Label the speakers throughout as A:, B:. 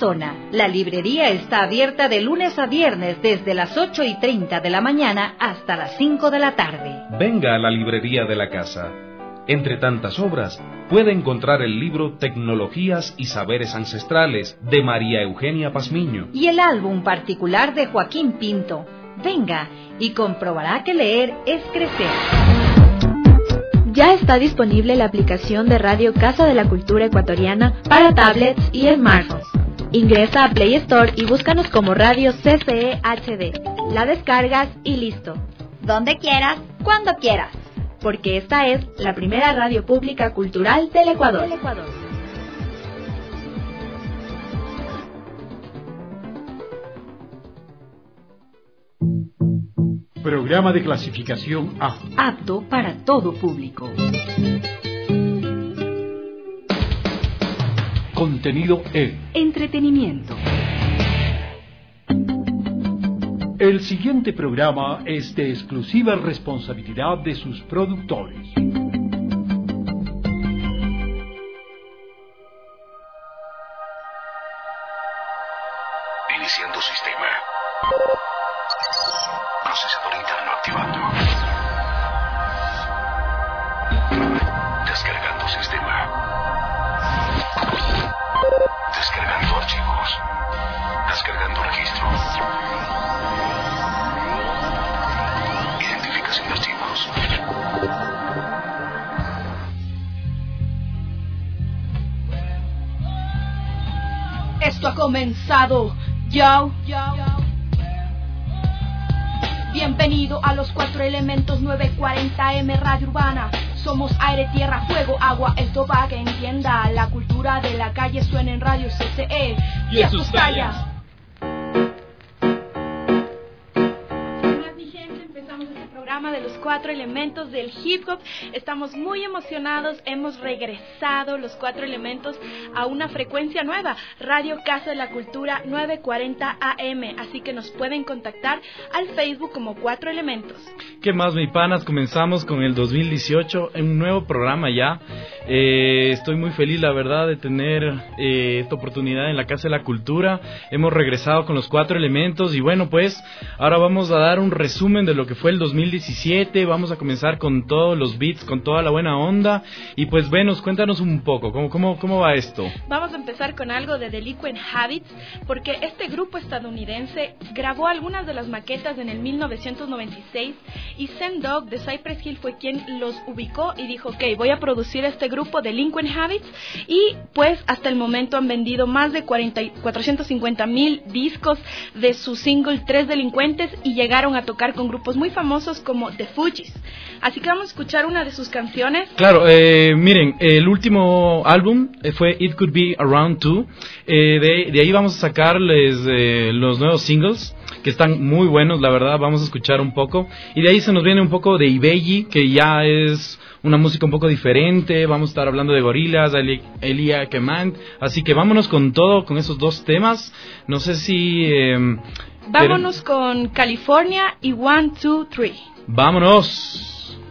A: zona. La librería está abierta de lunes a viernes desde las 8:30 de la mañana hasta las 5 de la tarde.
B: Venga a la librería de la casa. Entre tantas obras, puede encontrar el libro Tecnologías y Saberes Ancestrales de María Eugenia Pazmiño
A: y el álbum particular de Joaquín Pinto. Venga y comprobará que leer es crecer.
C: Ya está disponible la aplicación de Radio Casa de la Cultura Ecuatoriana para tablets y smartphones. Ingresa a Play Store y búscanos como Radio CCE HD. La descargas y listo.
D: Donde quieras, cuando quieras.
C: Porque esta es la primera radio pública cultural del Ecuador.
E: Programa de clasificación A.
A: Apto para todo público.
E: Contenido E.
A: Entretenimiento.
E: El siguiente programa es de exclusiva responsabilidad de sus productores.
F: Iniciando sistema. Procesador interno activando. Descargando sistema. Descargando archivos. Descargando registro. Identificación de archivos.
G: Esto ha comenzado. Yo. Bienvenido a los 4 elementos 940M Radio Urbana. Somos aire, tierra, fuego, agua, esto para que entienda. La cultura de la calle suena en Radio CCE y a sus tallas. De los 4 elementos del hip hop. Estamos muy emocionados, hemos regresado los 4 elementos a una frecuencia nueva, Radio Casa de la Cultura 940 AM, así que nos pueden contactar al Facebook como 4 elementos.
H: ¿Qué más, mi panas? Comenzamos con el 2018 en un nuevo programa ya. Estoy muy feliz, la verdad, de tener esta oportunidad en la Casa de la Cultura. Hemos regresado con los 4 elementos y bueno, pues ahora vamos a dar un resumen de lo que fue el 2017. Vamos a comenzar con todos los beats, con toda la buena onda. Y pues, Venus, cuéntanos un poco, ¿cómo va esto?
G: Vamos a empezar con algo de Delinquent Habits, porque este grupo estadounidense grabó algunas de las maquetas en el 1996 y Zen Dog de Cypress Hill fue quien los ubicó y dijo, ok, voy a producir este grupo Delinquent Habits, y pues hasta el momento han vendido más de 450,000 discos de su single Tres Delincuentes y llegaron a tocar con grupos muy famosos como The Fugees. Así que vamos a escuchar una de sus canciones.
H: Claro, miren, el último álbum fue It Could Be Around 2. De ahí vamos a sacarles los nuevos singles, que están muy buenos, la verdad. Vamos a escuchar un poco. Y de ahí se nos viene un poco de Ibeyi, que ya es una música un poco diferente. Vamos a estar hablando de Gorillaz, Elia Keman. Así que vámonos con todo, con esos 2 temas. No sé si...
G: vámonos con California y 1, 2, 3.
H: ¡Vámonos!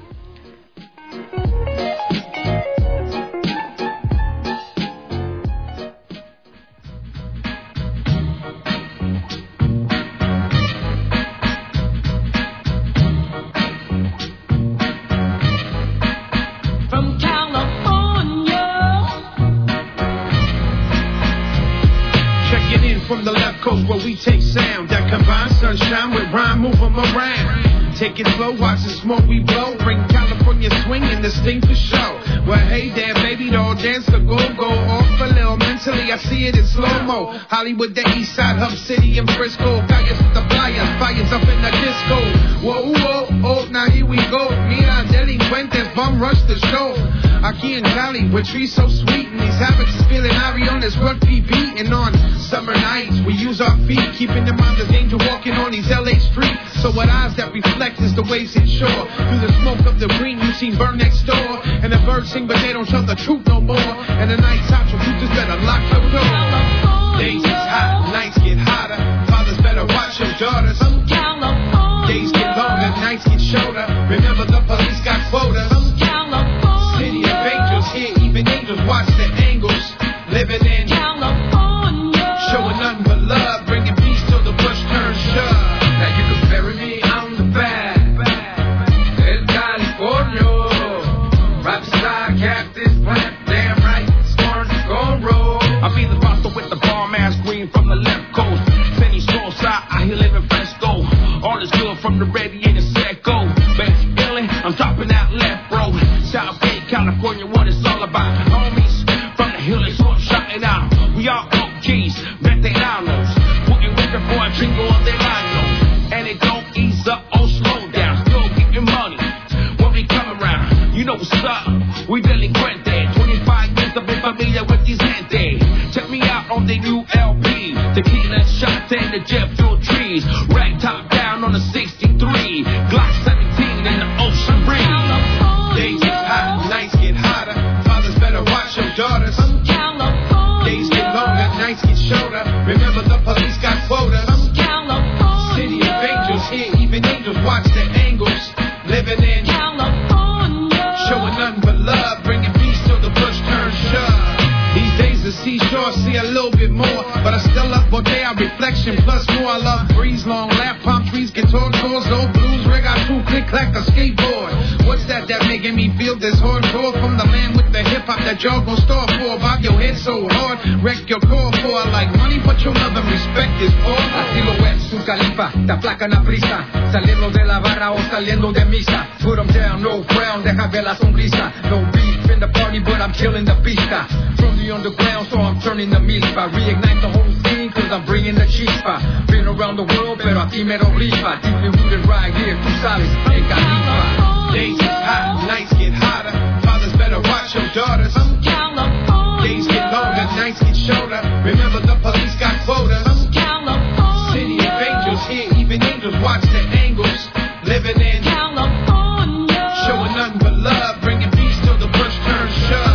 I: From the left coast where we take sound that combines sunshine with rhyme, move 'em around. Take it slow, watch the smoke we blow. Bring California swing and this thing for show. Well, hey there, baby, doll, dance the go-go. Off a little mentally, I see it in slow-mo. Hollywood, the east side, Hub City and Frisco. Calles with the flyers, fires up in the disco. Whoa, whoa, oh, now here we go. Mira, delincuentes, bum rush the show. Aquí in Cali, where trees so sweet, and these habits is feeling Ari on this rugby beat. And on summer nights, we use our feet, keeping in mind the danger walking on these LA streets. So what eyes that reflect is the waves inshore. Through the smoke of the green, you seen burn next door. And the birds sing, but they don't tell the truth no more. And the night's hot, so you just better lock your door. Days is hot, nights get hotter. Fathers better watch your daughters. Days get longer, nights get shorter. Remember the police got quotas. City of angels, here even angels watch the angles. Living in California, showing nothing but love, bringing peace till the push turns shove. Now you can bury me, I'm the bad. El Californio, right beside Cactus Plant, damn right, Sparks gon' roll.
J: I be the roster with the bomb ass green from the left coast. Penny Soul side, I here live in Fresco. All is good from the radiator set go. Best feeling, I'm dropping out left, bro. South Bay, California, what it's all about. Homies from the hill, so I'm shouting out. We all OGs, veteranos. Putting with the boy, jingle on their line, and it don't ease up or slow down. Still getting money when we come around. You know what's up, we delinquente. 25 years I've been familiar with these gente. Check me out on the new LP. Tequila shots and the jet fuel trees. Rag top down on the 63. Glock 17 in the ocean breeze.
I: Days get hot, nights get hotter. Fathers better watch your daughters. Days get longer, nights get shorter. Remember the police got quotas. City of angels, here even angels watch the angles. Living in California, showing nothing but love, bringing peace till the push turns shove. These days the seashore see a little bit more, but I still love Bodega reflection plus more. I love breeze, long lap, palm trees, guitar chords, old blues, reggae, click clack, a skateboard. What's that making me feel this hardcore from the land with the hip hop that y'all gon' store for? Bob your head so hard, wreck your core for. I like money, but your love and respect is all.
K: Así lo es, su califa, te aplacan a prisa, saliendo de la barra o saliendo de misa. Put 'em down, no frown, deja ver la sonrisa. No beef in the party, but I'm killing the pista. From the underground, so I'm turning the milpa. Reignite the whole scene, cause I'm bringing the chispa. Been around the world, pero aquí me lo rifa. Deeply rooted right here, tú sabes, en Califa.
I: Days get hot, nights get hotter. Fathers better watch your daughters. Days get longer, nights get shorter. Remember the police got quotas. City of angels, here even angels watch the angles. Living in California, showing nothing but love, bringing peace till the push turns shove.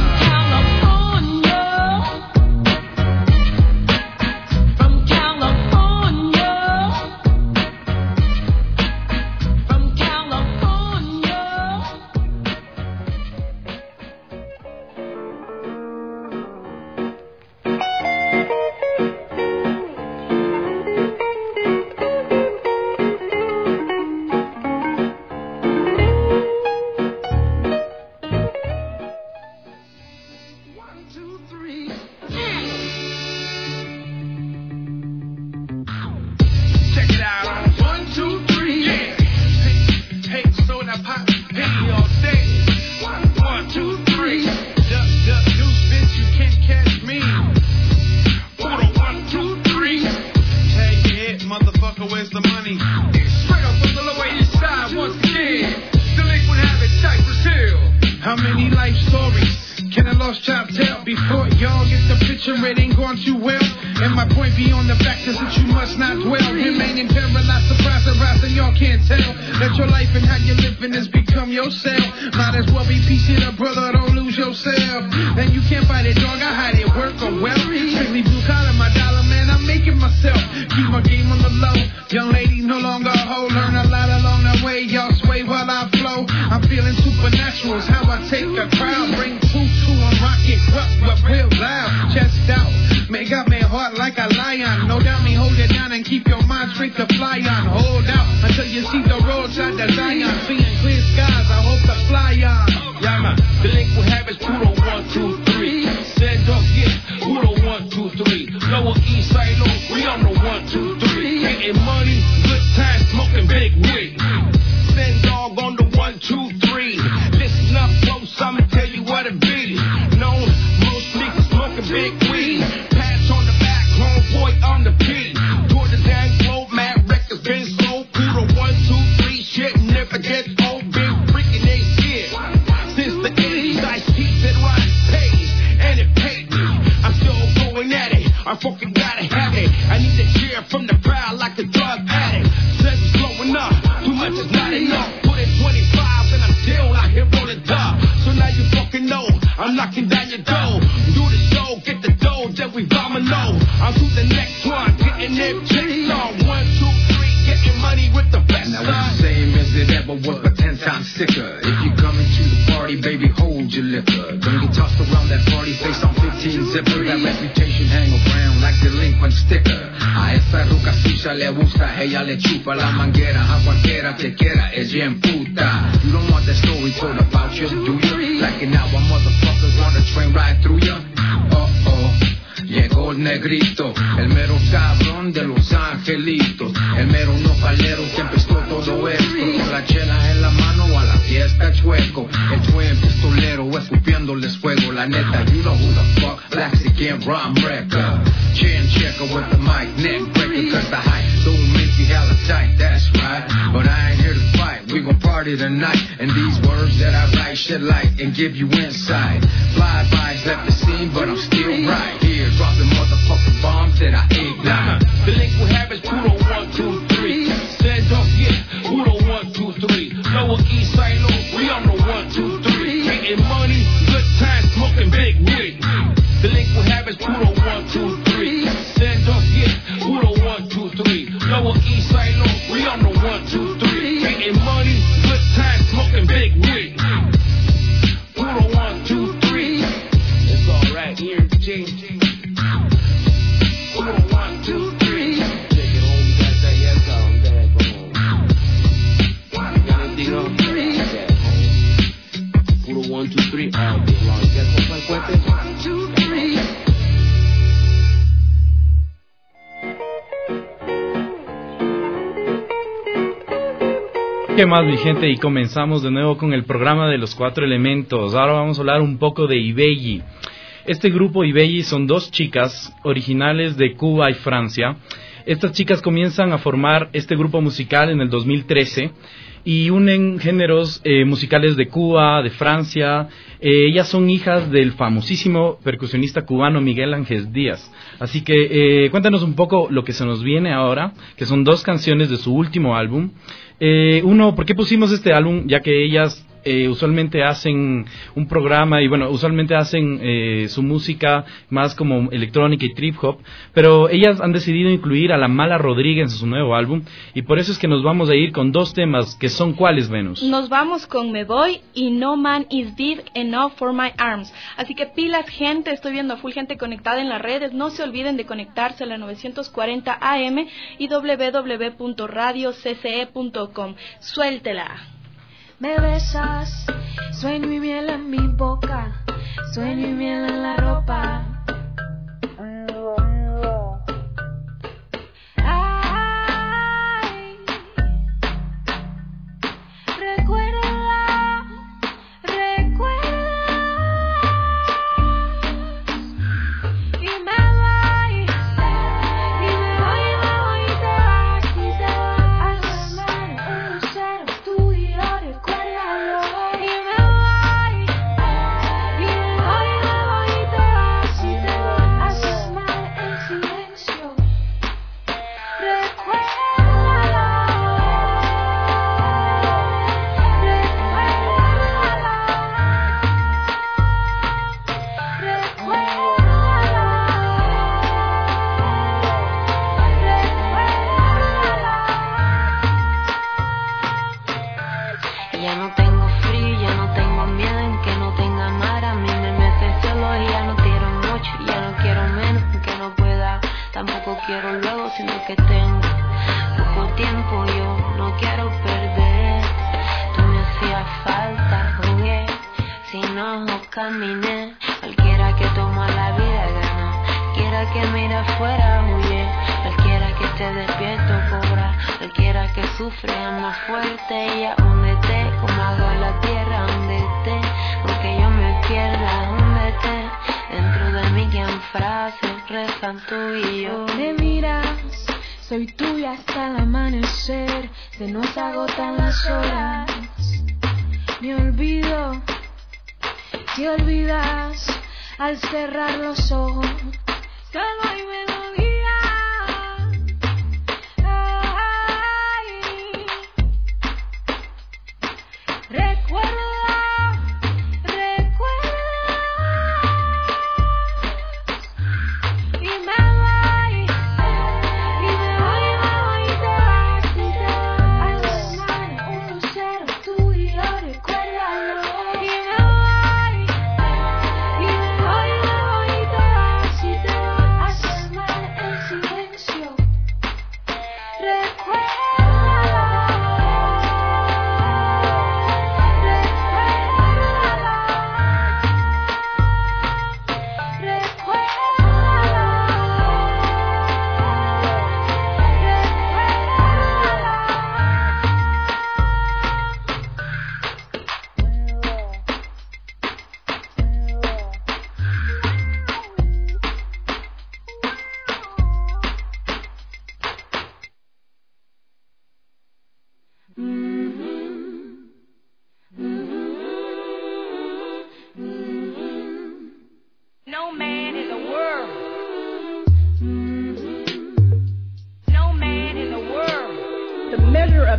K: Don't get tossed around that party, face on 15 zipper. That reputation hang around like delinquent sticker. A esa ruca sucia le gusta, ella le chupa la manguera. A cualquiera que quiera, ella en puta. You don't want that story told about you, do you? Like it now, a motherfucker wanna train right through you. Llegó el negrito, el mero cabrón de Los Angelitos, el mero nopalero que empezó todo esto. Con la chela en la mano a la fiesta chueco, el twin pistolero escupiéndoles fuego. La neta, you know who the fuck, Blaxican Rum Wrecker, chin checker with the mic, neck breaker. Cause the hype don't make you hella tight, that's right. But I ain't here to fight, we gon' party tonight. And these words that I write shit like and give you insight. Fly-bys left the scene, but I'm still right here, dropping motherfucking bombs that I ignite.
J: Delinquent habits, Pluto 1, 2, 3. Send off, yeah, Pluto 1, 2, 3. Lower East Side, low, we on the 1, 2, 3. Getting money, good times, smoking big weed. Delinquent habits, Pluto 1, 2, 3. Send off, yeah, Pluto 1, 2, 3. Lower East Side, low, we on the 1, 2, 3. Getting money, good times, smoking big weed. Pluto 1, 2, 3. It's alright here in J.
H: ¿Qué más, mi gente? Y comenzamos de nuevo con el programa de los 4 elementos. Ahora vamos a hablar un poco de Ibelli. Este grupo Ibelli son 2 chicas originales de Cuba y Francia. Estas chicas comienzan a formar este grupo musical en el 2013 y unen géneros musicales de Cuba, de Francia. Ellas son hijas del famosísimo percusionista cubano Miguel Ángel Díaz. Así que cuéntanos un poco lo que se nos viene ahora, que son 2 canciones de su último álbum. ¿Por qué pusimos este álbum? Ya que ellas usualmente hacen un programa y usualmente hacen su música más como electrónica y trip hop, pero ellas han decidido incluir a La Mala Rodríguez en su nuevo álbum y por eso es que nos vamos a ir con 2 temas, que son ¿cuáles, Venus?
G: Nos vamos con Me Voy y No Man Is Big Enough for My Arms. Así que pilas, gente, estoy viendo a full gente conectada en las redes. No se olviden de conectarse a la 940 AM y www.radiocce.com. Suéltela.
L: Me besas, sueño y miel en mi boca, sueño y miel en la ropa. Ay, recuerda, y me voy, y te vas, y te vas. Un lucero, tú y yo, recuérdalo. Y me voy, y te vas, y te vas. Mal en silencio, recuérdalo.
M: Ya no tengo frío, ya no tengo miedo en que no tenga mar. A mí me mete celos y ya no quiero mucho, ya no quiero menos, que no pueda. Tampoco quiero luego, sino que tengo poco tiempo, yo no quiero perder. Tú me hacías falta, jugué, sin ojos caminé. Cualquiera que toma la vida gana, cualquiera que mira afuera huye. Cualquiera que esté despierto cobra, cualquiera que sufre ama fuerte. Y húndete como hago en la tierra, húndete, porque yo me pierda, húndete. Dentro de mí quien frases rezan tú y yo.
L: Me miras, soy tuya hasta el amanecer, se nos agotan las horas. Me olvido, te olvidas al cerrar los ojos. Solo hay melodía. Ay, recuerda, y me voy, y te vas, y te vas. Un lucero, tú y yo, recuérdalo. Y me voy, y te vas, y te vas.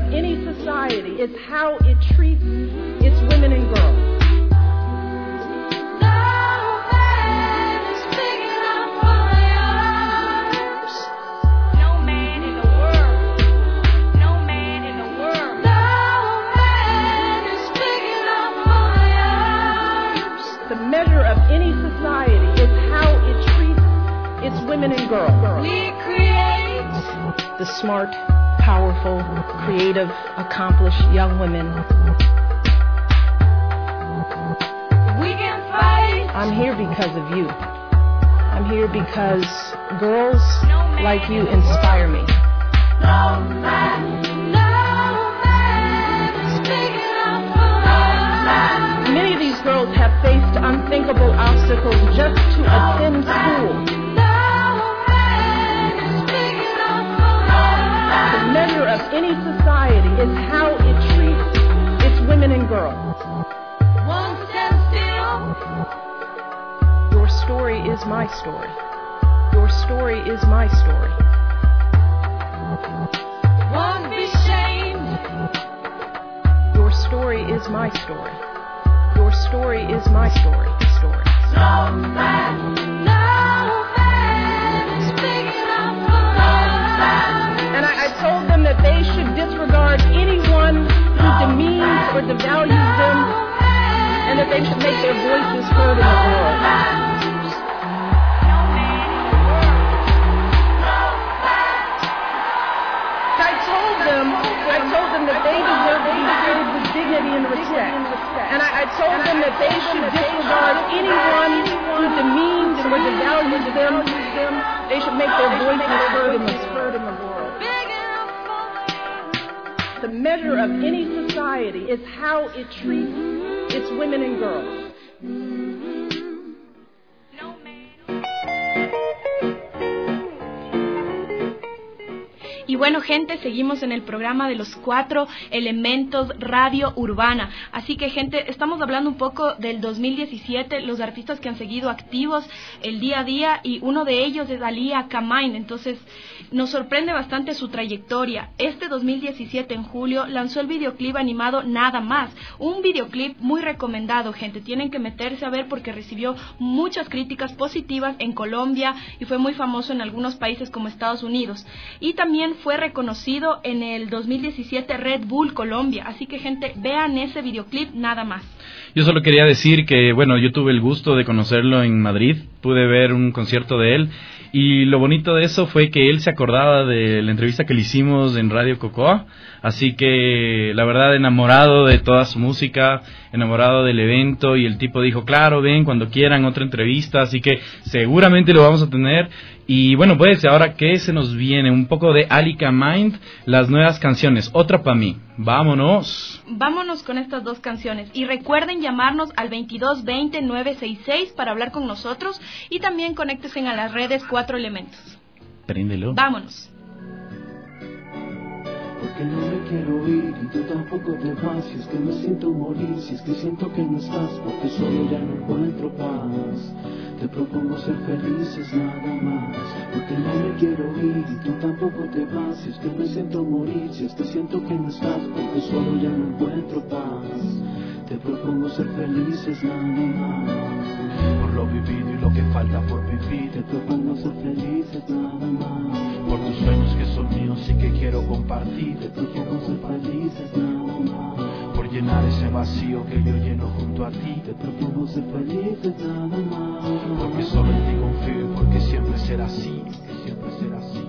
N: any society is how it treats its women and girls. Women and girls. We create the smart, powerful, creative, accomplished young women. We can fight. I'm here because of you. I'm here because girls like you inspire me. No man is big enough for us. Many of these girls have faced unthinkable obstacles just to attend school. Of any society is how it treats its women and girls. Won't stand still. Your story is my story. Your story is my story. Won't be shamed. Your story is my story. Your story is my story. Story. No man is big enough for us. And I told them that they should disregard anyone who demeans or devalues them, and that they should make their voices heard in the world. I told them that they deserve to be treated with dignity and respect. And I told them that they should disregard anyone who demeans or devalues them. They should make their voices heard in the world. The measure of any society is how it treats its women and girls.
G: Y bueno, gente, seguimos en el programa de los 4 elementos radio urbana. Así que, gente, estamos hablando un poco del 2017, los artistas que han seguido activos el día a día, y uno de ellos es Alia Kamain. Entonces, nos sorprende bastante su trayectoria. Este 2017, en julio, lanzó el videoclip animado Nada Más. Un videoclip muy recomendado, gente. Tienen que meterse a ver porque recibió muchas críticas positivas en Colombia y fue muy famoso en algunos países como Estados Unidos. Y también fue reconocido en el 2017 Red Bull Colombia. Así que, gente, vean ese videoclip Nada Más.
H: Yo solo quería decir que, bueno, yo tuve el gusto de conocerlo en Madrid, pude ver un concierto de él, y lo bonito de eso fue que él se acordaba de la entrevista que le hicimos en Radio Cocoa, así que la verdad enamorado de toda su música, enamorado del evento, y el tipo dijo, claro, ven cuando quieran otra entrevista, así que seguramente lo vamos a tener. Y bueno, pues ahora que se nos viene un poco de Alia Kamain, las nuevas canciones, Otra pa' mí. Vámonos.
G: Vámonos con estas dos canciones. Y recuerden llamarnos al 2220-966 para hablar con nosotros. Y también conéctense a las redes 4 elementos.
H: Préndelo.
G: Vámonos.
O: Porque no me quiero ir y tú tampoco te vas. Si es que me siento morir, si es que siento que no estás, porque solo ya no encuentro paz. Te propongo ser felices nada más. Porque no me quiero ir y tú tampoco te vas. Si es que me siento morir, si es que siento que no estás, porque solo ya no encuentro paz. Te propongo ser felices nada más.
P: Por lo vivido y lo que falta por vivir.
O: Te propongo ser felices nada más.
P: Por tus sueños que son míos y que quiero compartir.
O: Te propongo ser felices nada más.
P: Por llenar ese vacío que yo lleno junto a ti.
O: Te propongo ser felices nada más.
P: Porque solo en ti confío y porque siempre será así. Siempre será así.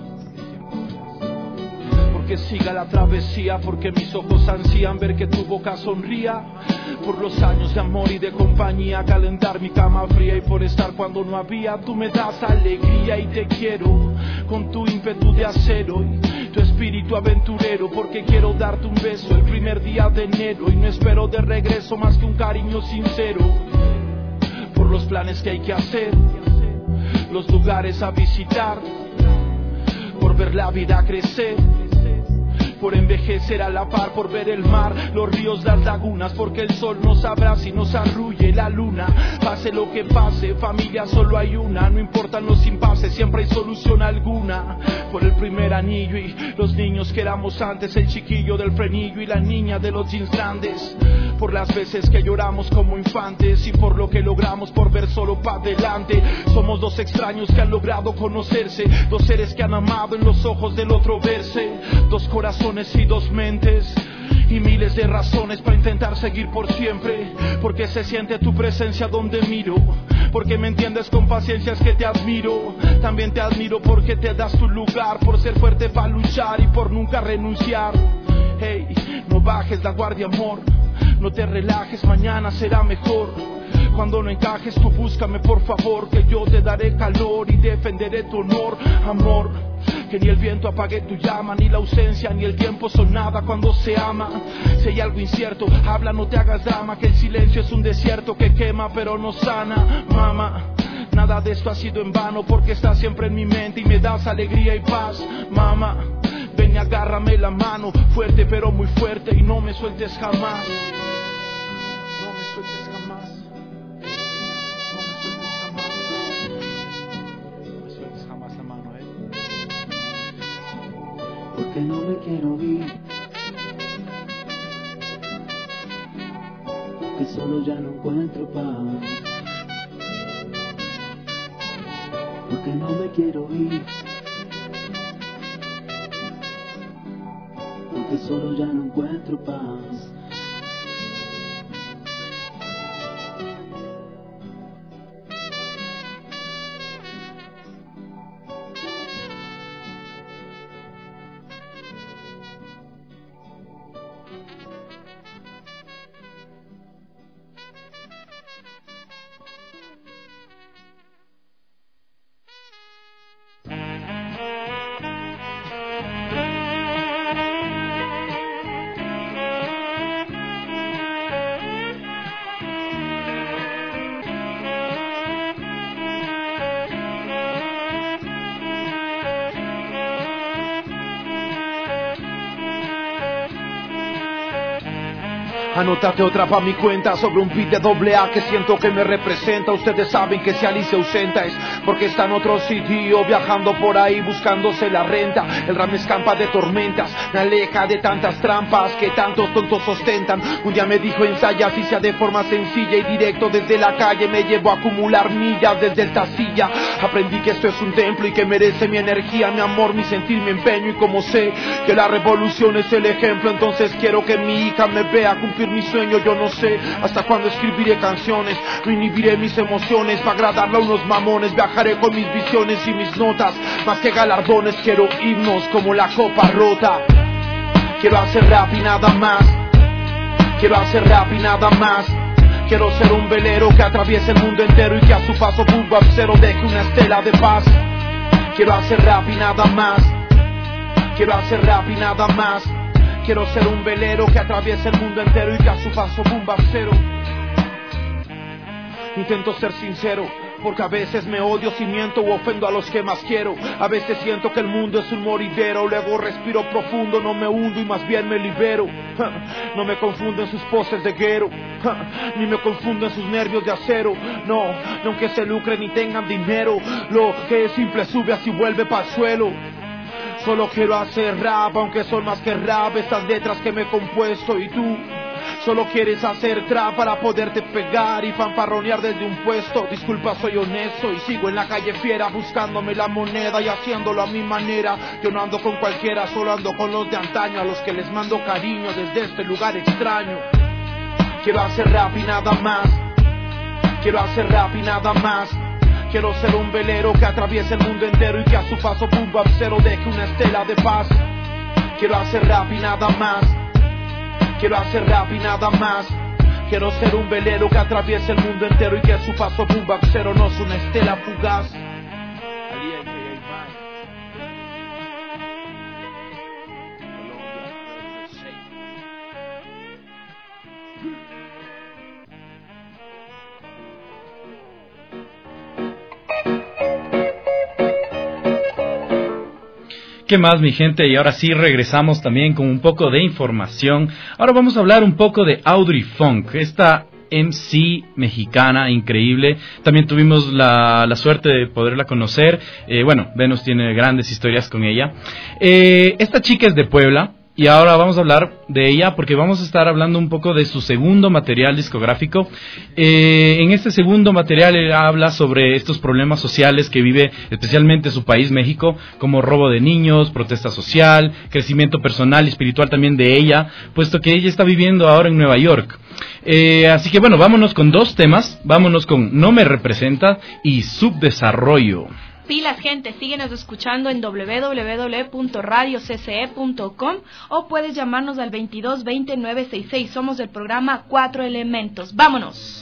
P: Que siga la travesía, porque mis ojos ansían ver que tu boca sonría. Por los años de amor y de compañía, calentar mi cama fría, y por estar cuando no había. Tú me das alegría y te quiero con tu ímpetu de acero y tu espíritu aventurero, porque quiero darte un beso el primer día de enero y no espero de regreso más que un cariño sincero. Por los planes que hay que hacer, los lugares a visitar, por ver la vida crecer, por envejecer a la par, por ver el mar, los ríos, las lagunas, porque el sol nos abraza y nos arrulle la luna. Pase lo que pase, familia solo hay una, no importan los impases, siempre hay solución alguna. Por el primer anillo y los niños que éramos antes, el chiquillo del frenillo y la niña de los jeans grandes. Por las veces que lloramos como infantes y por lo que logramos por ver solo para adelante. Somos dos extraños que han logrado conocerse, dos seres que han amado en los ojos del otro verse, dos corazones y dos mentes. Y miles de razones para intentar seguir por siempre. Porque se siente tu presencia donde miro. Porque me entiendes con paciencia, es que te admiro. También te admiro porque te das tu lugar, por ser fuerte para luchar y por nunca renunciar. Hey, no bajes la guardia, amor. No te relajes, mañana será mejor. Cuando no encajes tú búscame por favor, que yo te daré calor y defenderé tu honor, amor. Que ni el viento apague tu llama, ni la ausencia ni el tiempo son nada cuando se ama. Si hay algo incierto, habla, no te hagas drama, que el silencio es un desierto que quema pero no sana, mama. Nada de esto ha sido en vano porque estás siempre en mi mente y me das alegría y paz, mama. Ven y agárrame la mano, fuerte pero muy fuerte y no me sueltes jamás. No me sueltes jamás. No me sueltes jamás. No me sueltes jamás la mano,
O: Porque no me quiero ir, porque solo ya no encuentro paz. Porque no me quiero ir, porque solo ya no encuentro paz.
P: Anótate otra pa' mi cuenta sobre un beat de AA que siento que me representa. Ustedes saben que si Alice ausenta es porque está en otro sitio, viajando por ahí buscándose la renta. El rap me escampa de tormentas, me aleja de tantas trampas que tantos tontos ostentan. Un día me dijo ensaya si sea de forma sencilla y directo desde la calle me llevo a acumular millas desde esta silla. Aprendí que esto es un templo y que merece mi energía, mi amor, mi sentir, mi empeño. Y como sé que la revolución es el ejemplo, entonces quiero que mi hija me vea cumplir mi sueño. Yo no sé hasta cuándo escribiré canciones, no inhibiré mis emociones para agradarle a unos mamones. Viajaré con mis visiones y mis notas, más que galardones quiero himnos como la copa rota. Quiero hacer rap y nada más, quiero hacer rap y nada más. Quiero ser un velero que atraviese el mundo entero y que a su paso Boom Bap Zero deje una estela de paz. Quiero hacer rap y nada más, quiero hacer rap y nada más. Quiero ser un velero que atraviese el mundo entero y que a su paso Boom Bap Zero. Intento ser sincero, porque a veces me odio si miento o ofendo a los que más quiero. A veces siento que el mundo es un moridero, luego respiro profundo, no me hundo y más bien me libero. No me confundo en sus poses de guero, ni me confundo en sus nervios de acero. No, aunque se lucren y tengan dinero, lo que es simple sube así vuelve pa'l suelo. Solo quiero hacer rap, aunque son más que rap estas letras que me he compuesto. Y tú solo quieres hacer trap para poderte pegar y fanfarronear desde un puesto. Disculpa, soy honesto y sigo en la calle fiera buscándome la moneda y haciéndolo a mi manera. Yo no ando con cualquiera, solo ando con los de antaño, a los que les mando cariño desde este lugar extraño. Quiero hacer rap y nada más, quiero hacer rap y nada más. Quiero ser un velero que atraviese el mundo entero y que a su paso Boom Bap Zero deje una estela de paz. Quiero hacer rap y nada más, quiero hacer rap y nada más. Quiero ser un velero que atraviese el mundo entero y que a su paso Boom Bap Zero no es una estela fugaz.
H: ¿Qué más, mi gente? Y ahora sí regresamos también con un poco de información. Ahora vamos a hablar un poco de Audrey Funk, esta MC mexicana, increíble. También tuvimos la suerte de poderla conocer. Venus tiene grandes historias con ella. Esta chica es de Puebla. Y ahora vamos a hablar de ella porque vamos a estar hablando un poco de su segundo material discográfico. En este segundo material ella habla sobre estos problemas sociales que vive especialmente su país, México, como robo de niños, protesta social, crecimiento personal y espiritual también de ella, puesto que ella está viviendo ahora en Nueva York. Así que vámonos con dos temas. Vámonos con No me representa y Subdesarrollo.
G: Pilas, gente, síguenos escuchando en www.radiocce.com o puedes llamarnos al 22 20 966. Somos del programa 4 Elementos. ¡Vámonos!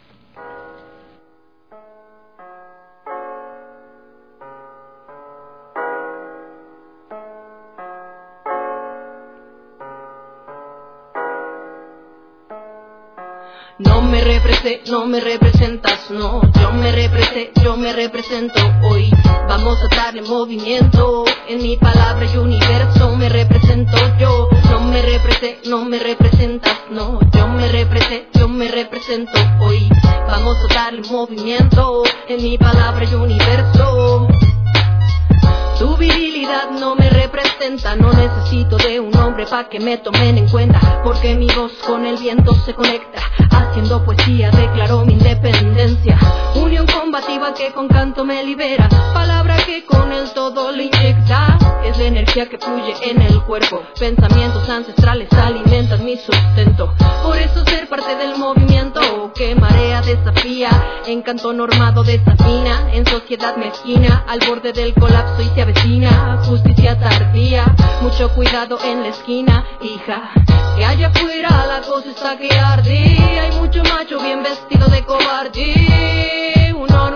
M: No me representas, no, yo me represento hoy. Vamos a darle movimiento, en mi palabra y universo me represento yo. No me representas, no, yo me represento hoy. Vamos a darle movimiento, en mi palabra y universo. Tu virilidad no me representa, no necesito de un hombre pa' que me tomen en cuenta, porque mi voz con el viento se conecta, haciendo poesía declaro mi independencia, unión combativa que con canto me libera, palabra que con el todo le inyecta, es la energía que fluye en el cuerpo, pensamientos ancestrales alimentan mi sustento, por eso ser parte del movimiento que marea desafía, encanto normado desafina, en sociedad mezquina, al borde del colapso y se avecina, justicia tardía, mucho cuidado en la esquina, hija, que allá afuera la cosa está que arde, hay mucho macho bien vestido de cobarde,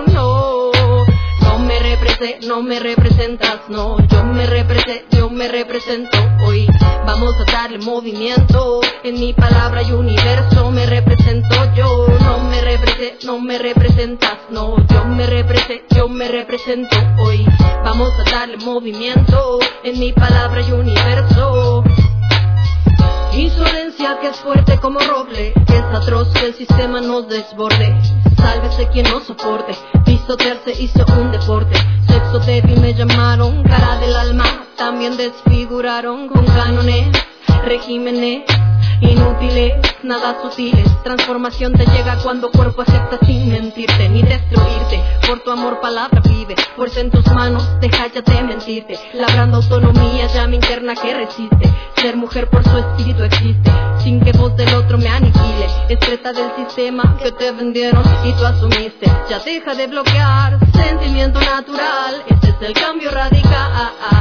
M: no me representas, no, yo me represento hoy, vamos a darle movimiento, en mi palabra y universo me represento yo, no me representas, no, yo me represento hoy, vamos a darle movimiento, en mi palabra y universo. Insolencia que es fuerte como roble, que es atroz que el sistema nos desborde. Sálvese quien no soporte, pisotearse hizo un deporte. Sexo débil me llamaron, cara del alma, también desfiguraron con cánones, regímenes inútiles, nada sutiles. Transformación te llega cuando cuerpo acepta sin mentirte ni destruirte. Por tu amor palabra vive, fuerza en tus manos, deja ya de mentirte. Labrando autonomía, llama interna que resiste. Ser mujer por su espíritu existe, sin que voz del otro me aniquile. Excreta del sistema que te vendieron y tú asumiste. Ya deja de bloquear, sentimiento natural. Este es el cambio radical.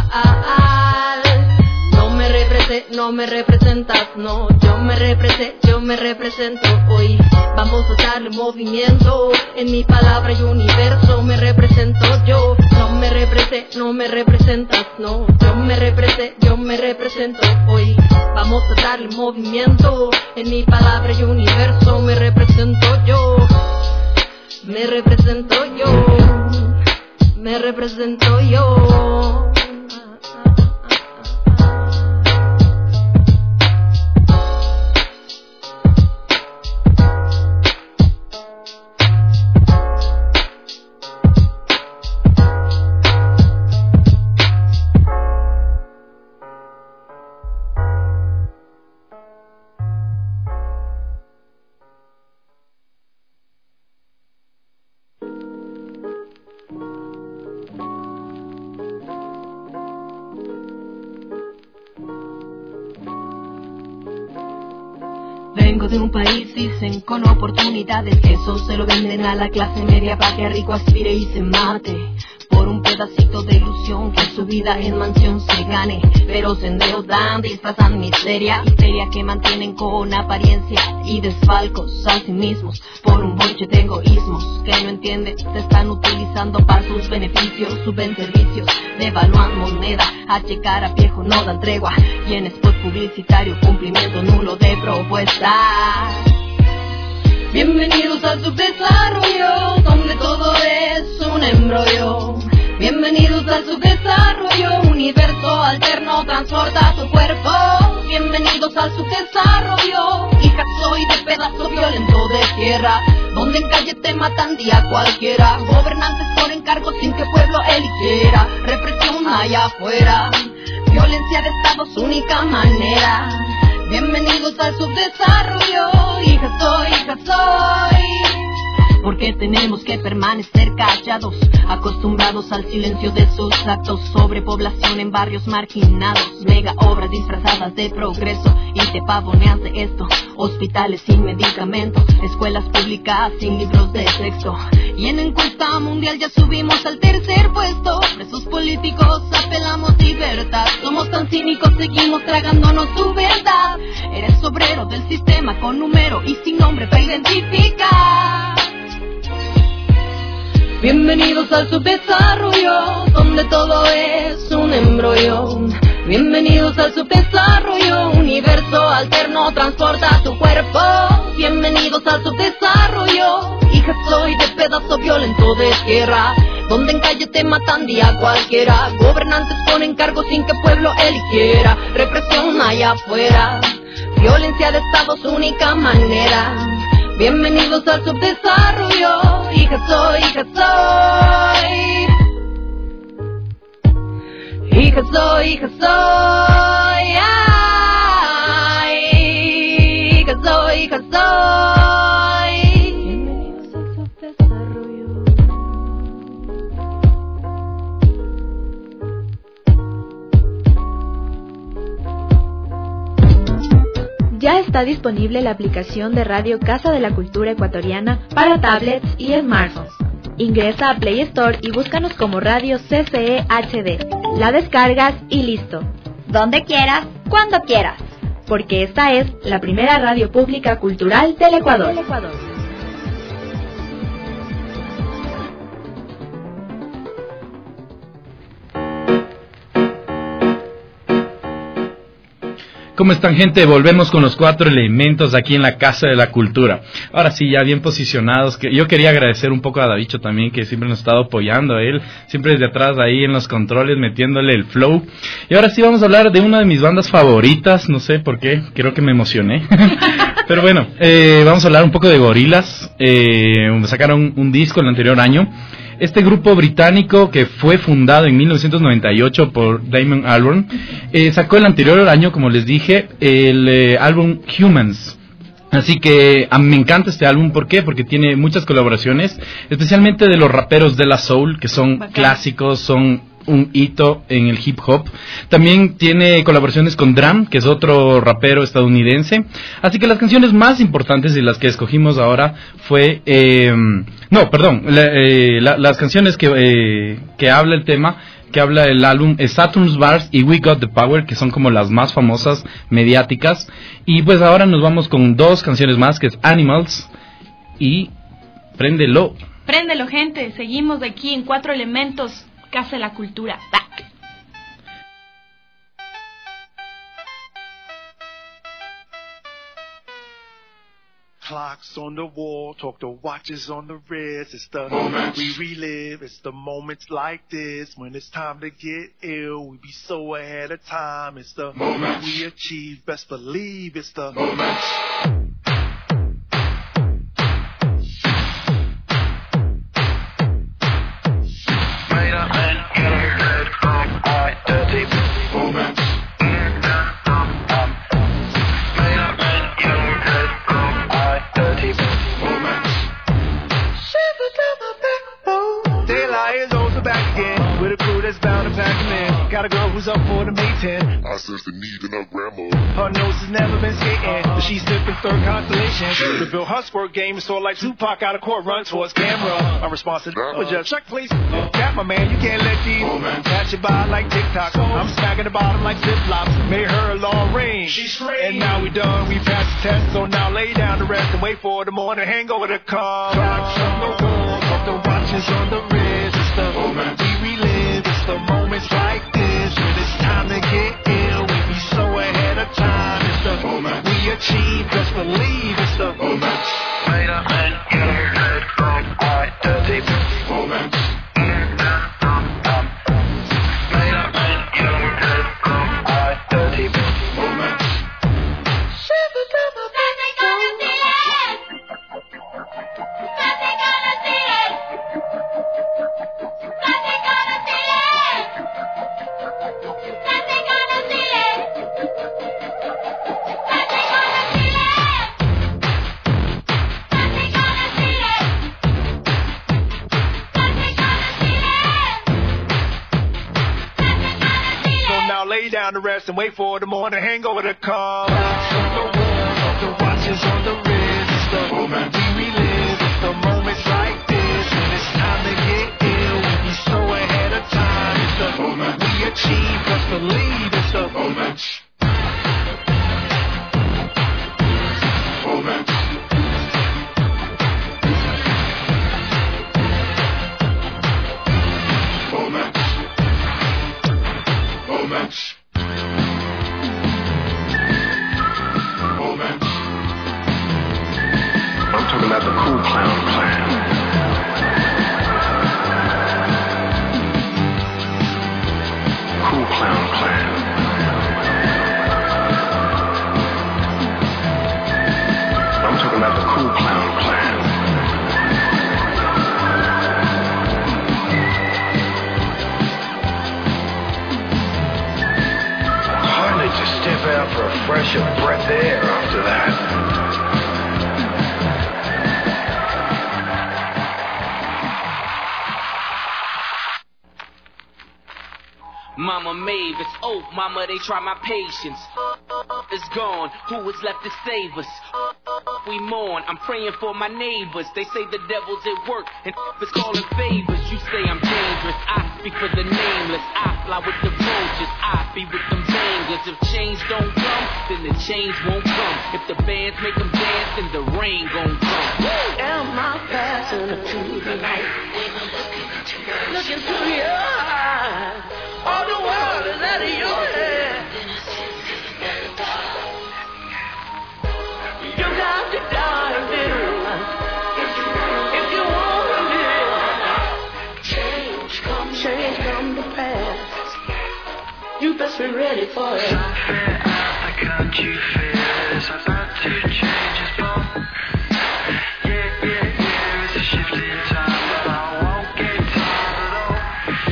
M: No me representas, no, yo me represento hoy. Vamos a darle movimiento, en mi palabra y universo me represento yo. No me representas, no, yo me represento hoy. Vamos a darle movimiento, en mi palabra y universo me represento yo. Me represento yo. Vengo de un país, dicen, con oportunidades. Eso se lo venden a la clase media para que rico aspire y se mate por un pedacito de ilusión, que su vida en mansión se gane. Pero se endeudan, disfrazan miseria, histeria que mantienen con apariencia y desfalcos a sí mismos por un bonche de egoísmos que no entienden, te están utilizando para sus beneficios, suben servicios, devalúan moneda, a checar a viejo no dan tregua, y en spot publicitario cumplimiento nulo de propuestas. Bienvenidos al subdesarrollo, donde todo es un embrollo. Bienvenidos al subdesarrollo, universo alterno transporta tu cuerpo. Bienvenidos al subdesarrollo, hija soy de pedazo violento de
Q: tierra, donde en calle te matan día cualquiera. Gobernantes por encargo sin que pueblo eligiera. Represión allá afuera, violencia de Estado su única manera. Bienvenidos al subdesarrollo. Hija soy. Porque tenemos que permanecer callados, acostumbrados al silencio de sus actos. Sobrepoblación en barrios marginados, mega obras disfrazadas de progreso. Y te pavoneas de esto, hospitales sin medicamentos, escuelas públicas sin libros de texto. Y en encuesta mundial ya subimos al tercer puesto. Presos políticos apelamos libertad. Somos tan cínicos, seguimos tragándonos su verdad. Eres obrero del sistema con número y sin nombre para identificar. Bienvenidos al subdesarrollo, donde todo es un embrollo. Bienvenidos al subdesarrollo, universo alterno transporta tu cuerpo. Bienvenidos al subdesarrollo, hija soy de pedazo violento de tierra, donde en calle te matan día cualquiera. Gobernantes ponen cargos sin que pueblo eligiera. Represión allá afuera, violencia de Estado su única manera. Bienvenidos al subdesarrollo, hija soy. Hija soy, ay, hija soy. Bienvenidos al subdesarrollo.
C: Ya está disponible la aplicación de Radio Casa de la Cultura Ecuatoriana para tablets y smartphones. Ingresa a Play Store y búscanos como Radio CCE HD. La descargas y listo.
D: Donde quieras, cuando quieras.
C: Porque esta es la primera radio pública cultural del Ecuador.
H: ¿Cómo están, gente? Volvemos con los 4 elementos aquí en la Casa de la Cultura. Ahora sí, ya bien posicionados. Que yo quería agradecer un poco a Davicho también, que siempre nos ha estado apoyando a él, siempre desde atrás ahí en los controles, metiéndole el flow. Y ahora sí vamos a hablar de una de mis bandas favoritas, no sé por qué, creo que me emocioné. Pero bueno, vamos a hablar un poco de Gorillaz. Sacaron un disco el anterior año. Este grupo británico, que fue fundado en 1998 por Damon Albarn, sacó el anterior año, como les dije, el álbum Humans. Así que a mí me encanta este álbum. ¿Por qué? Porque tiene muchas colaboraciones, especialmente de los raperos de la soul, que son clásicos, son un hito en el hip hop. También tiene colaboraciones con Drum, que es otro rapero estadounidense. Así que las canciones más importantes y las que escogimos ahora fue... las canciones que habla el tema, que habla el álbum, es Saturn's Bars y We Got the Power, que son como las más famosas, mediáticas. Y pues ahora nos vamos con 2 canciones más, que es Animals y Préndelo.
G: Préndelo, gente. Seguimos aquí en 4 elementos, Casa de la Cultura. Back.
R: Clocks on the wall, talk to watches on the wrist. It's the moment we relive. It's the moments like this when it's time to get ill. We be so ahead of time. It's the moment we achieve. Best believe it's the moment. Got a girl who's up for the May 10. I sense the need in her grandma. Her nose has never been skating, but she's sipping third constellation. The Bill her squirt game is sort of like Tupac out of court, run towards camera. I'm responsible. Would you check, please? Got my man, you can't let these pass you by like TikTok. I'm smacking the bottom like flip-flops. Made her a long range. She's straight. And now we done, we passed the test. So now lay down to rest and wait for the morning hangover to come. Clocks on the wall, put the watches on the wrist. It's the moment we relive. It's the moments like this when it's time to get ill. We be so ahead of time. It's the moment we achieve. Just believe it's the moment. Made up and get from quite dirty moment. Made up and get from quite dirty moment. lay down to rest and wait for the morning hangover to come. The world, the watches on the wrist, it's the moment we relive. It's the moments like this when it's time to get ill. We be so ahead of time. It's the moment we achieve. Let's believe it's the moment. Moment. Moment. Moment. Moment.
F: I'm talking about the Cool Clown Clan. Cool Clown Clan. I'm talking about the Cool Clown Clan.
R: Hardly to step out for a fresher breath of air after that.
J: Mama Mavis, oh, mama, they try my patience. It's gone, who is left to save us? We mourn, I'm praying for my neighbors. They say the devil's at work and is calling favors. You say I'm dangerous, I speak for the nameless. I fly with the vultures, I be with them bangers. If change don't come, then the change won't come. If the bands make them dance, then the rain gon' come.
M: Am I passing to the light? Looking through your eyes. All the world is out of your head. You got to die, little. If you want to live, change come to pass. You best be ready for it.
R: Can't you feel this? I've got to change this ball. Yeah, it's a shift in time, but I won't get tired at all.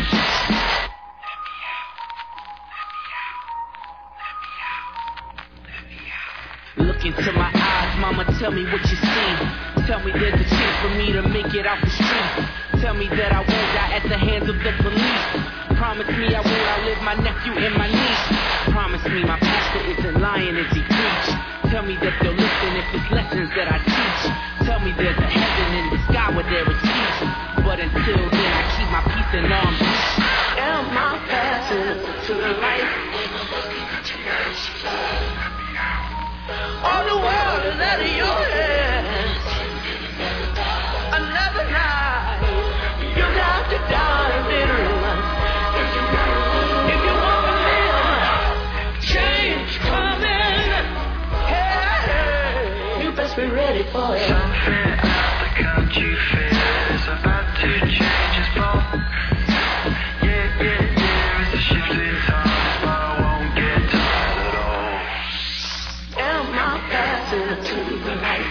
J: Look into my eyes, mama, tell me what you see. Tell me there's a chance for me to make it out the street. Tell me that I won't die at the hands of the police. Promise me I won't outlive my nephew and my niece. Promise me my pastor isn't lying as he preach. Tell me that they'll listen if it's lessons that I teach. Tell me there's a heaven in the sky where there is peace. But until then I keep my peace and arms reach.
M: Am I passing to the light? All the world is out of your hands. Another night, you got to die, little. If you want to live, change coming. Hey, you best be ready for it.
R: Something out there, can't you feel it? It's about to change its ball. Yeah, it's a shift in time, but I won't get tired at all.
M: Am I passing to the light?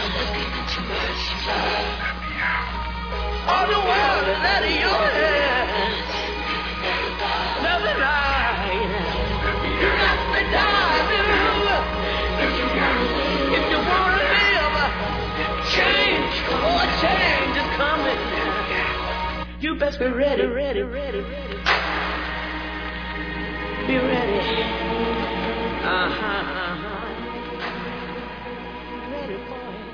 M: All the world is out of your hands. Another night, you got to die, little. If you want to live, change is coming. You best be ready. Be ready. Ready for it.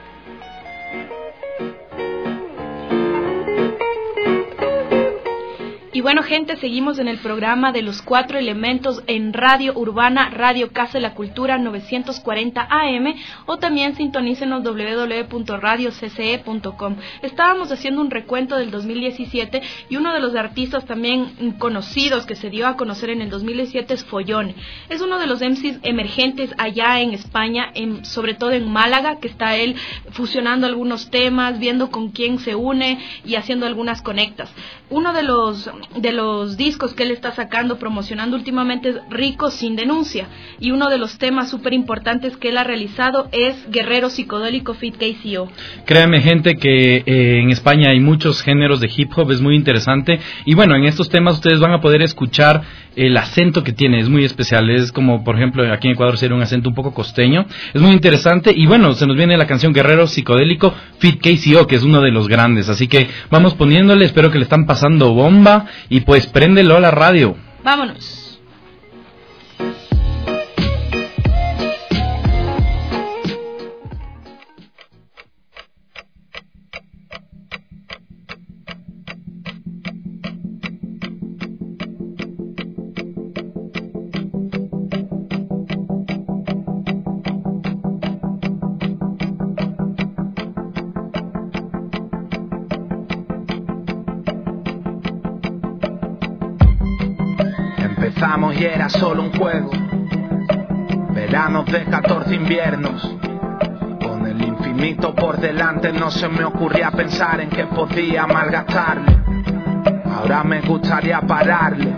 G: Y bueno, gente, seguimos en el programa de los 4 elementos en Radio Urbana, Radio Casa de la Cultura 940 AM, o también sintonícenos www.radiocce.com. Estábamos haciendo un recuento del 2017 y uno de los artistas también conocidos que se dio a conocer en el 2017 es Follone. Es uno de los MCs emergentes allá en España, sobre todo en Málaga, que está él fusionando algunos temas, viendo con quién se une y haciendo algunas conectas. Uno de los discos que él está sacando, promocionando últimamente, es Rico sin denuncia, y uno de los temas súper importantes que él ha realizado es Guerrero Psicodélico feat. KCO.
H: Créanme, gente, que en España hay muchos géneros de hip hop, es muy interesante, y bueno, en estos temas ustedes van a poder escuchar el acento que tiene, es muy especial, es como por ejemplo aquí en Ecuador sería un acento un poco costeño, es muy interesante, y bueno, se nos viene la canción Guerrero Psicodélico feat. KCO, que es uno de los grandes, así que vamos poniéndole, espero que le están pasando bomba, y pues préndelo a la radio.
G: Vámonos.
I: años y era solo un juego. Veranos de 14 inviernos. Con el infinito por delante no se me ocurría pensar en que podía malgastarle. Ahora me gustaría pararle.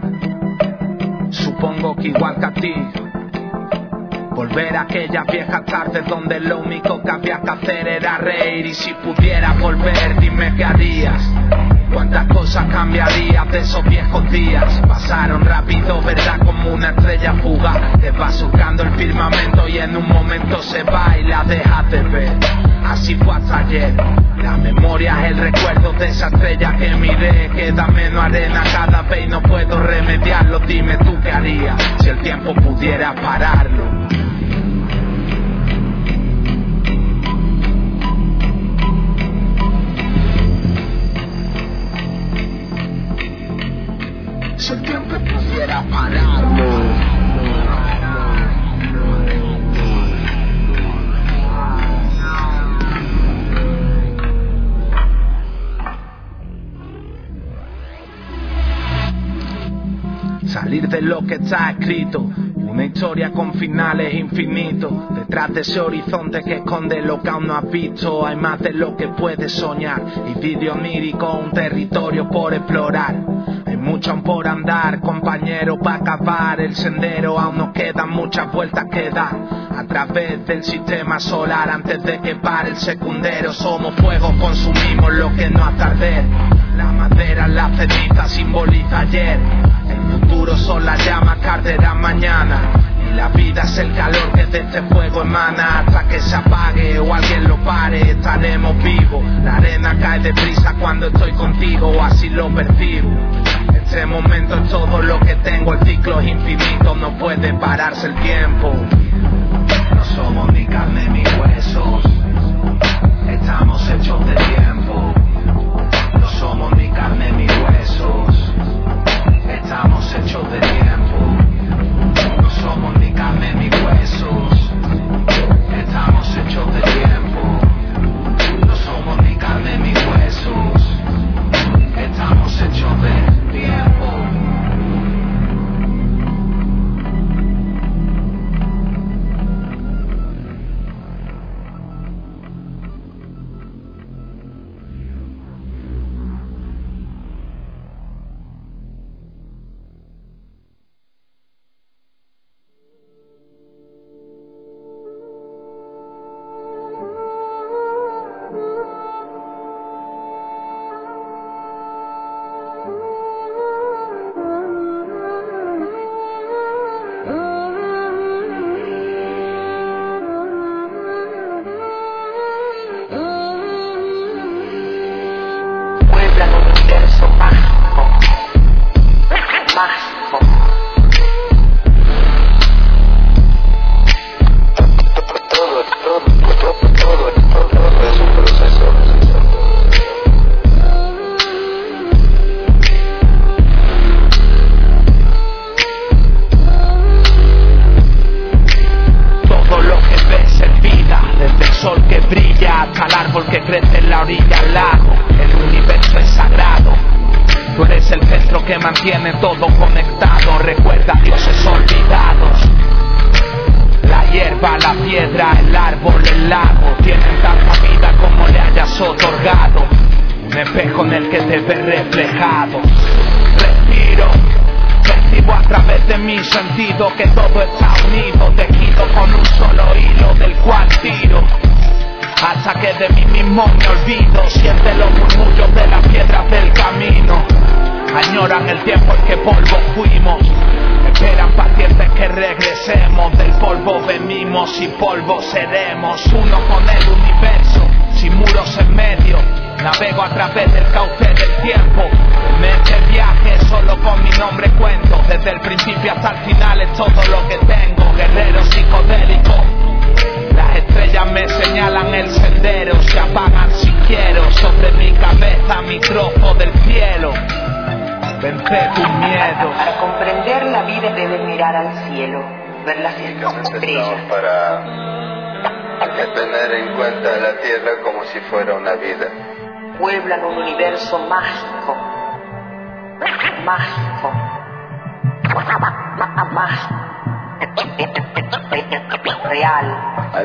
I: Supongo que igual que a ti. Volver a aquellas viejas tardes donde lo único que había que hacer era reír. Y si pudiera volver, dime qué harías. Cuántas cosas cambiarías de esos viejos días. Pasaron rápido, verdad, como una estrella fugaz que va surcando el firmamento y en un momento se va y la dejas de ver. Así fue hasta ayer. La memoria es el recuerdo de esa estrella que miré. Queda menos arena cada vez y no puedo remediarlo. Dime tú qué harías si el tiempo pudiera pararlo. Si el tiempo pudiera pararlo. Salir de lo que está escrito. Una historia con finales infinitos. Detrás de ese horizonte que esconde lo que aún no has visto, hay más de lo que puedes soñar. Y vídeo onírico, un territorio por explorar. Hay mucho aún por andar, compañero, para acabar el sendero. Aún nos quedan muchas vueltas que dar a través del sistema solar antes de que pare el secundero. Somos fuego, consumimos lo que no hace arder. La madera, la ceniza simboliza ayer. El futuro son las llamas que arderán mañana. Y la vida es el calor que de este fuego emana. Hasta que se apague o alguien lo pare, estaremos vivos. La arena cae deprisa cuando estoy contigo, así lo percibo. Este momento es todo lo que tengo, el ciclo es infinito, no puede pararse el tiempo. No somos ni carne ni huesos, estamos hechos de tiempo. No somos ni carne ni huesos, estamos hechos de tiempo. No somos ni carne ni huesos, estamos hechos de tiempo. No somos ni carne ni huesos, estamos hechos de tiempo. Que mantiene todo conectado, recuerda dioses olvidados. La hierba, la piedra, el árbol, el lago tienen tanta vida como le hayas otorgado. Un espejo en el que te ves reflejado. Respiro, percibo a través de mi sentido que todo está unido, tejido con un solo hilo del cual tiro. Hasta que de mí mismo me olvido, siente los murmullos de las piedras del camino. Añoran el tiempo en que polvo fuimos, esperan pacientes que regresemos. Del polvo venimos y polvo seremos. Uno con el universo, sin muros en medio. Navego a través del cauce del tiempo. En este viaje solo con mi nombre cuento. Desde el principio hasta el final es todo lo que tengo. Guerrero psicodélico. Las estrellas me señalan el sendero. Se apagan si quiero. Sobre mi cabeza mi trozo del cielo. Vence tu miedo.
S: Para comprender la vida debes mirar al cielo, ver las estrellas.
T: Para tener en cuenta la tierra como si fuera una vida.
S: Pueblan un universo mágico. Mágico. más real.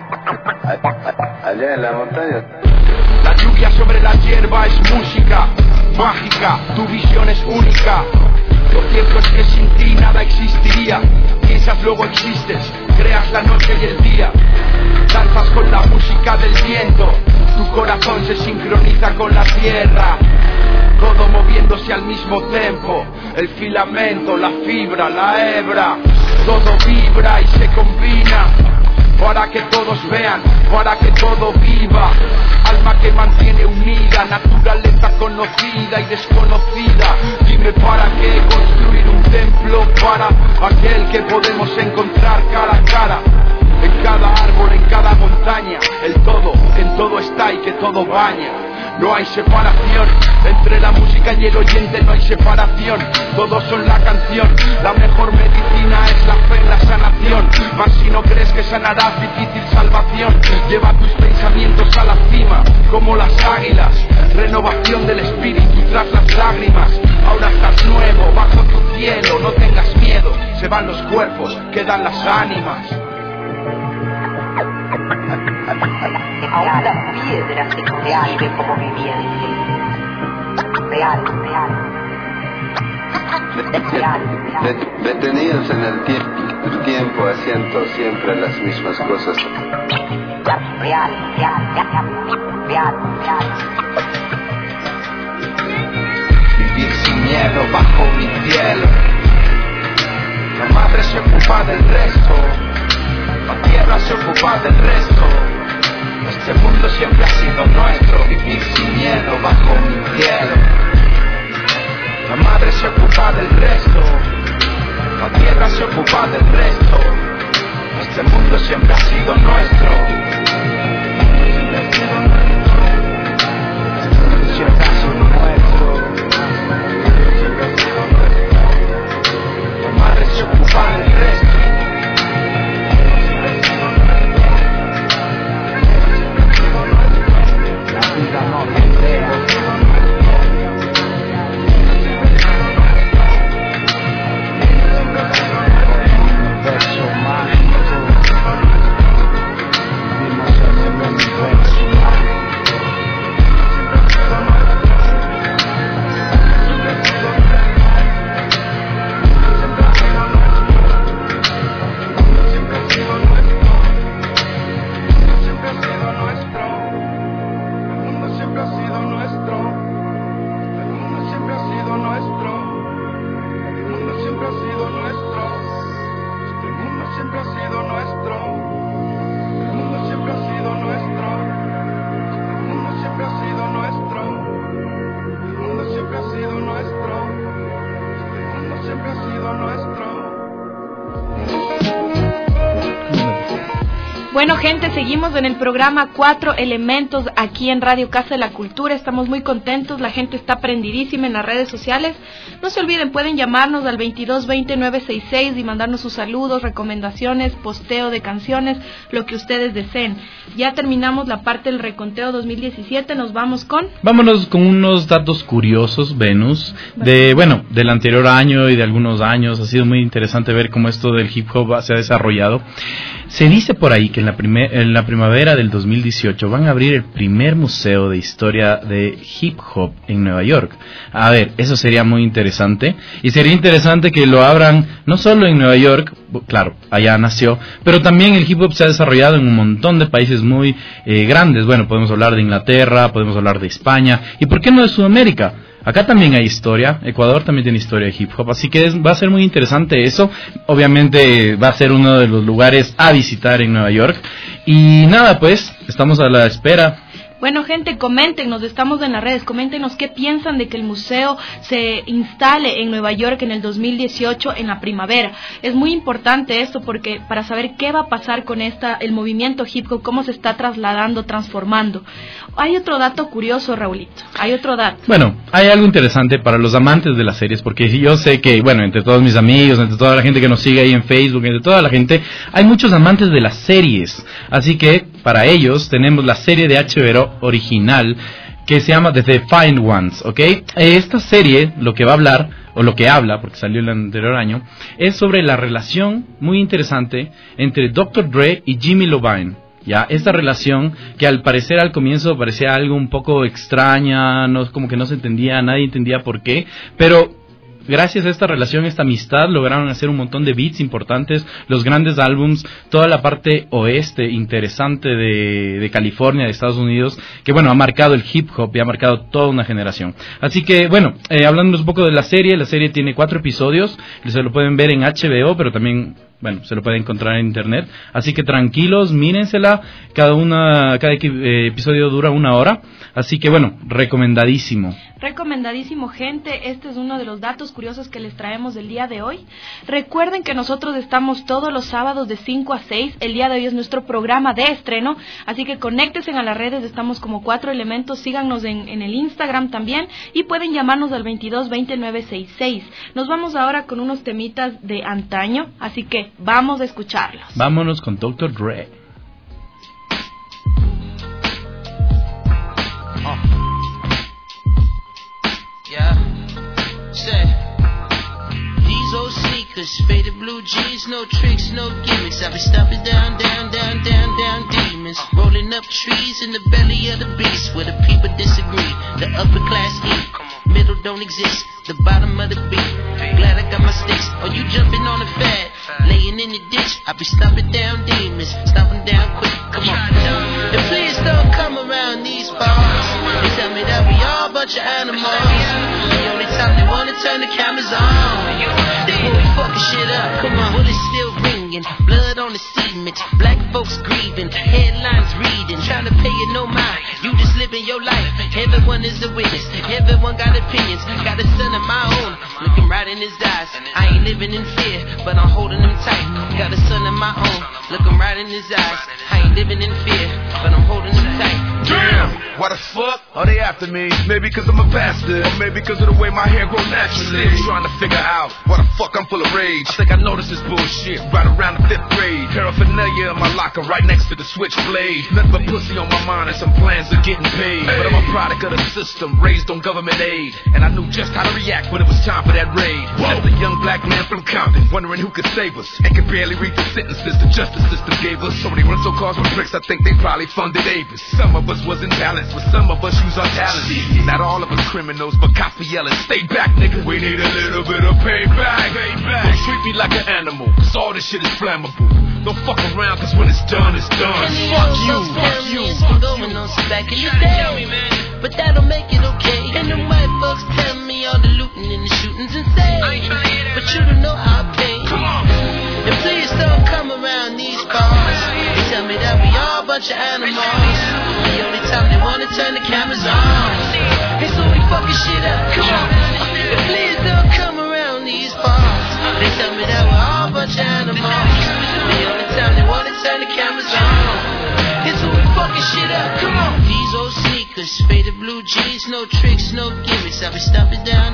T: Allá en la montaña.
J: La lluvia sobre la hierba es música mágica, tu visión es única. Lo cierto es que sin ti nada existiría. Piensas, luego existes, creas la noche y el día. Danzas con la música del viento, tu corazón se sincroniza con la tierra. Todo moviéndose al mismo tempo, el filamento, la fibra, la hebra. Todo vibra y se combina, para que todos vean, para que todo viva. Alma que mantiene unida, naturaleza conocida y desconocida. Dime para qué construir un templo para aquel que podemos encontrar cara a cara. En cada árbol, en cada montaña, el todo, que en todo está y que todo baña. No hay separación, entre la música y el oyente no hay separación. Todos son la canción, la mejor medicina es la fe en la sanación. Mas si no crees que sanarás, difícil salvación. Lleva tus pensamientos a la cima, como las águilas. Renovación del espíritu tras las lágrimas. Ahora estás nuevo, bajo tu cielo, no tengas miedo. Se van los cuerpos, quedan las ánimas.
S: Aún la piedra se concibe como viviente. Real, real.
T: Detenidos en el tiempo, haciendo siempre las mismas cosas.
S: Real, real, real, real.
J: Vivir sin miedo bajo mi cielo. La madre se ocupa del resto, la tierra se ocupa del resto. Este mundo siempre ha sido nuestro. Vivir sin miedo bajo mi cielo. La madre se ocupa del resto, la tierra se ocupa del resto. Este mundo siempre ha sido nuestro. Siempre ha sido nuestro. La madre se ocupa del resto. La vida no tendrá.
G: Bueno, gente, seguimos en el programa 4 Elementos aquí en Radio Casa de la Cultura. Estamos muy contentos, la gente está prendidísima en las redes sociales. No se olviden, pueden llamarnos al 2220-966 y mandarnos sus saludos, recomendaciones, posteo de canciones, lo que ustedes deseen. Ya terminamos la parte del reconteo 2017, nos vamos con...
H: Vámonos con unos datos curiosos, Venus, del anterior año y de algunos años. Ha sido muy interesante ver cómo esto del hip hop se ha desarrollado. Se dice por ahí que en la primavera del 2018 van a abrir el primer museo de historia de hip hop en Nueva York. A ver, eso sería muy interesante. Y sería interesante que lo abran no solo en Nueva York, claro, allá nació, pero también el hip hop se ha desarrollado en un montón de países muy grandes. Bueno, podemos hablar de Inglaterra, podemos hablar de España, y ¿por qué no de Sudamérica? Acá también hay historia, Ecuador también tiene historia de hip hop, así que va a ser muy interesante eso. Obviamente va a ser uno de los lugares a visitar en Nueva York. Y nada, pues, estamos a la espera.
G: Bueno, gente, coméntenos, estamos en las redes, coméntenos qué piensan de que el museo se instale en Nueva York en el 2018 en la primavera. Es muy importante esto porque para saber qué va a pasar con el movimiento hip hop, cómo se está trasladando, transformando. Hay otro dato curioso, Raulito, hay otro dato.
H: Bueno, hay algo interesante para los amantes de las series, porque yo sé que, bueno, entre todos mis amigos, entre toda la gente que nos sigue ahí en Facebook, entre toda la gente, hay muchos amantes de las series. Así que, para ellos, tenemos la serie de HBO original que se llama The Defiant Ones, ¿ok? Esta serie lo que va a hablar, o lo que habla, porque salió el anterior año, es sobre la relación muy interesante entre Dr. Dre y Jimmy Iovine. Ya, esta relación que al parecer al comienzo parecía algo un poco extraña, no, como que no se entendía, nadie entendía por qué, pero gracias a esta relación, esta amistad, lograron hacer un montón de beats importantes, los grandes álbums, toda la parte oeste interesante de California, de Estados Unidos, que bueno, ha marcado el hip hop y ha marcado toda una generación. Así que bueno, hablando un poco de la serie tiene 4 episodios, se lo pueden ver en HBO, pero también, bueno, se lo pueden encontrar en internet, así que tranquilos, mírensela, cada episodio dura 1 hora, así que bueno, recomendadísimo.
G: Recomendadísimo, gente. Este es uno de los datos curiosos que les traemos del día de hoy. Recuerden que nosotros estamos todos los sábados de 5 a 6. El día de hoy es nuestro programa de estreno, así que conéctense a las redes. Estamos como 4 elementos. Síganos en el Instagram también y pueden llamarnos al 22-2966. Nos vamos ahora con unos temitas de antaño, así que vamos a escucharlos.
H: Vámonos con Dr. Dre.
U: Yeah, say these old sneakers, faded blue jeans, no tricks, no gimmicks. I be stomping down demons, rolling up trees in the belly of the beast, where the people disagree. The upper class eat, middle don't exist, the bottom of the beat. Glad I got my sticks. Oh, you jumping on the fad, laying in the ditch. I be stomping down demons, stomping down quick. Come on, and please don't come around these parts. They tell me that we all a bunch of animals. The only time they wanna turn the cameras on is when we fucking shit up. Come on, bullets still ringing, blood on the cement, black folks grieving, headlines reading, trying to pay you no mind. You just living your life. Everyone is a witness. Everyone got opinions. Got a son of my own, looking right in his eyes. I ain't living in fear, but I'm holding him tight. Got a son of my own, looking right in his eyes. I ain't living in fear, but I'm holding him tight.
J: Damn, why the fuck are they after me? Maybe cause I'm a bastard, or maybe cause of the way my hair grows naturally. Still trying to figure out why the fuck I'm full of rage. I think I noticed this bullshit right around the 5th grade. Paraphernalia in my locker right next to the switchblade. Nothing but pussy on my mind and some plans of getting paid. But I'm a product of the system, raised on government aid, and I knew just how to react when it was time for that raid. Just a young black man from Compton, wondering who could save us, and could barely read the sentences the justice system gave us. So many rental cars with bricks, I think they probably funded Avis. Some of us was in balance, but some of us use our talents. Not all of us criminals, but cops be yelling, stay back, nigga. We need a little bit of payback. Don't treat me like an animal, cause all this shit is flammable. Don't fuck around, cause when it's done, it's done. Fuck you, fuck you, fuck
U: going on some back in the day, but that don't make it okay. And them white folks tell me all the looting and the shootings insane, but you don't know how I pay.
J: Come on.
U: And please don't come around these bars. They tell me that we all a bunch of animals. The only time they wanna turn the cameras on is so we fucking shit up. Come on. And please don't come around these bars. They tell me that we're all a bunch of animals. The only time they wanna turn the cameras on is so we fucking shit up. Come on. These old sneakers, faded blue jeans, no tricks, no gimmicks. I be stomping down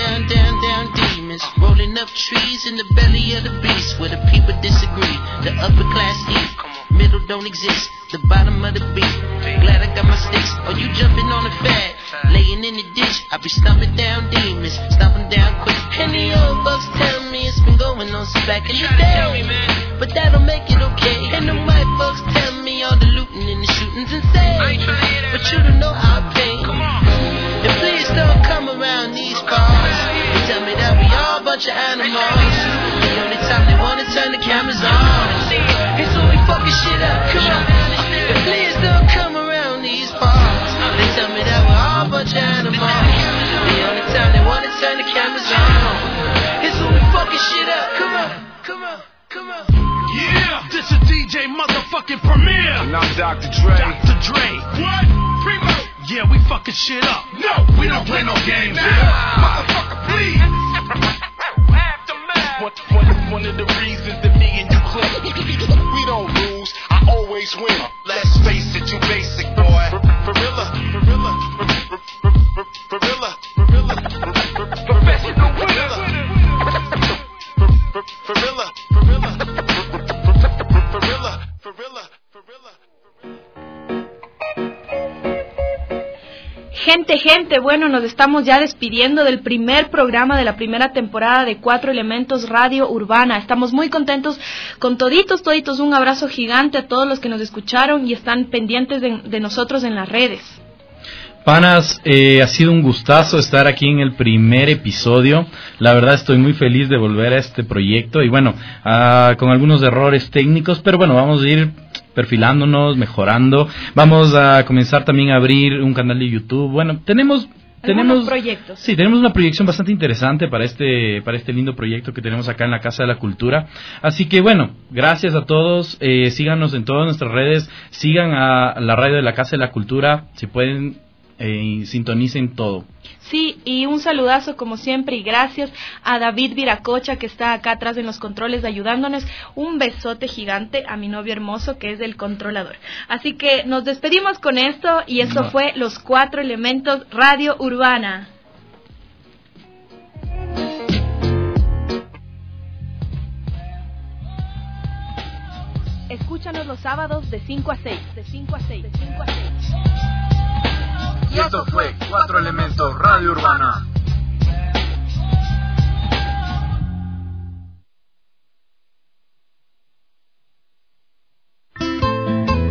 U: demons, rolling up trees in the belly of the beast, where the people disagree. The upper class eat, middle don't exist, the bottom of the beat. Glad I got my sticks. Oh, you jumping on the fad, laying in the ditch. I be stomping down demons, stomping down quick. And the old bucks tell me it's been going on since back in the day, but that don't make it okay. And the white folks tell me all the looting and the shootings insane, but you don't know how I pay. And please don't come around these bars and tell me that we all a bunch of animals. The only time they wanna turn the cameras on is so we fucking shit up. Come on. And please don't come around these bars. They tell me that we're all a bunch of animals. The only time they wanna turn the cameras on is so we fucking shit up. Come on, come on, come on.
J: Yeah, this is DJ motherfucking Premier. And I'm Dr. Dre. Dr. Dre. What? Primo. Yeah, we fucking shit up. No, we don't play no games here. Motherfucker, please. One of the reasons that me and you click, we don't lose, I always win. Let's face it, you basic, boy. Gorilla, gorilla, gorilla, gorilla, professional winner. Gorilla, gorilla, gorilla, gorilla, gorilla.
G: Gente, bueno, nos estamos ya despidiendo del primer programa de la primera temporada de 4 Elementos Radio Urbana. Estamos muy contentos con toditos. Un abrazo gigante a todos los que nos escucharon y están pendientes de nosotros en las redes.
H: Panas, ha sido un gustazo estar aquí en el primer episodio. La verdad estoy muy feliz de volver a este proyecto y bueno, con algunos errores técnicos, pero bueno, vamos a ir perfilándonos, mejorando. Vamos a comenzar también a abrir un canal de YouTube. Bueno, tenemos
G: proyectos.
H: Sí, tenemos una proyección bastante interesante para este lindo proyecto que tenemos acá en la Casa de la Cultura. Así que bueno, gracias a todos. Síganos en todas nuestras redes. Sigan a la radio de la Casa de la Cultura. Si pueden, sintonicen todo.
G: Sí, y un saludazo como siempre y gracias a David Viracocha que está acá atrás en los controles ayudándonos. Un besote gigante a mi novio hermoso que es el controlador. Así que nos despedimos con esto y eso fue Los 4 Elementos Radio Urbana. Escúchanos los sábados de 5 a 6. Y
B: esto fue 4 Elementos Radio Urbana.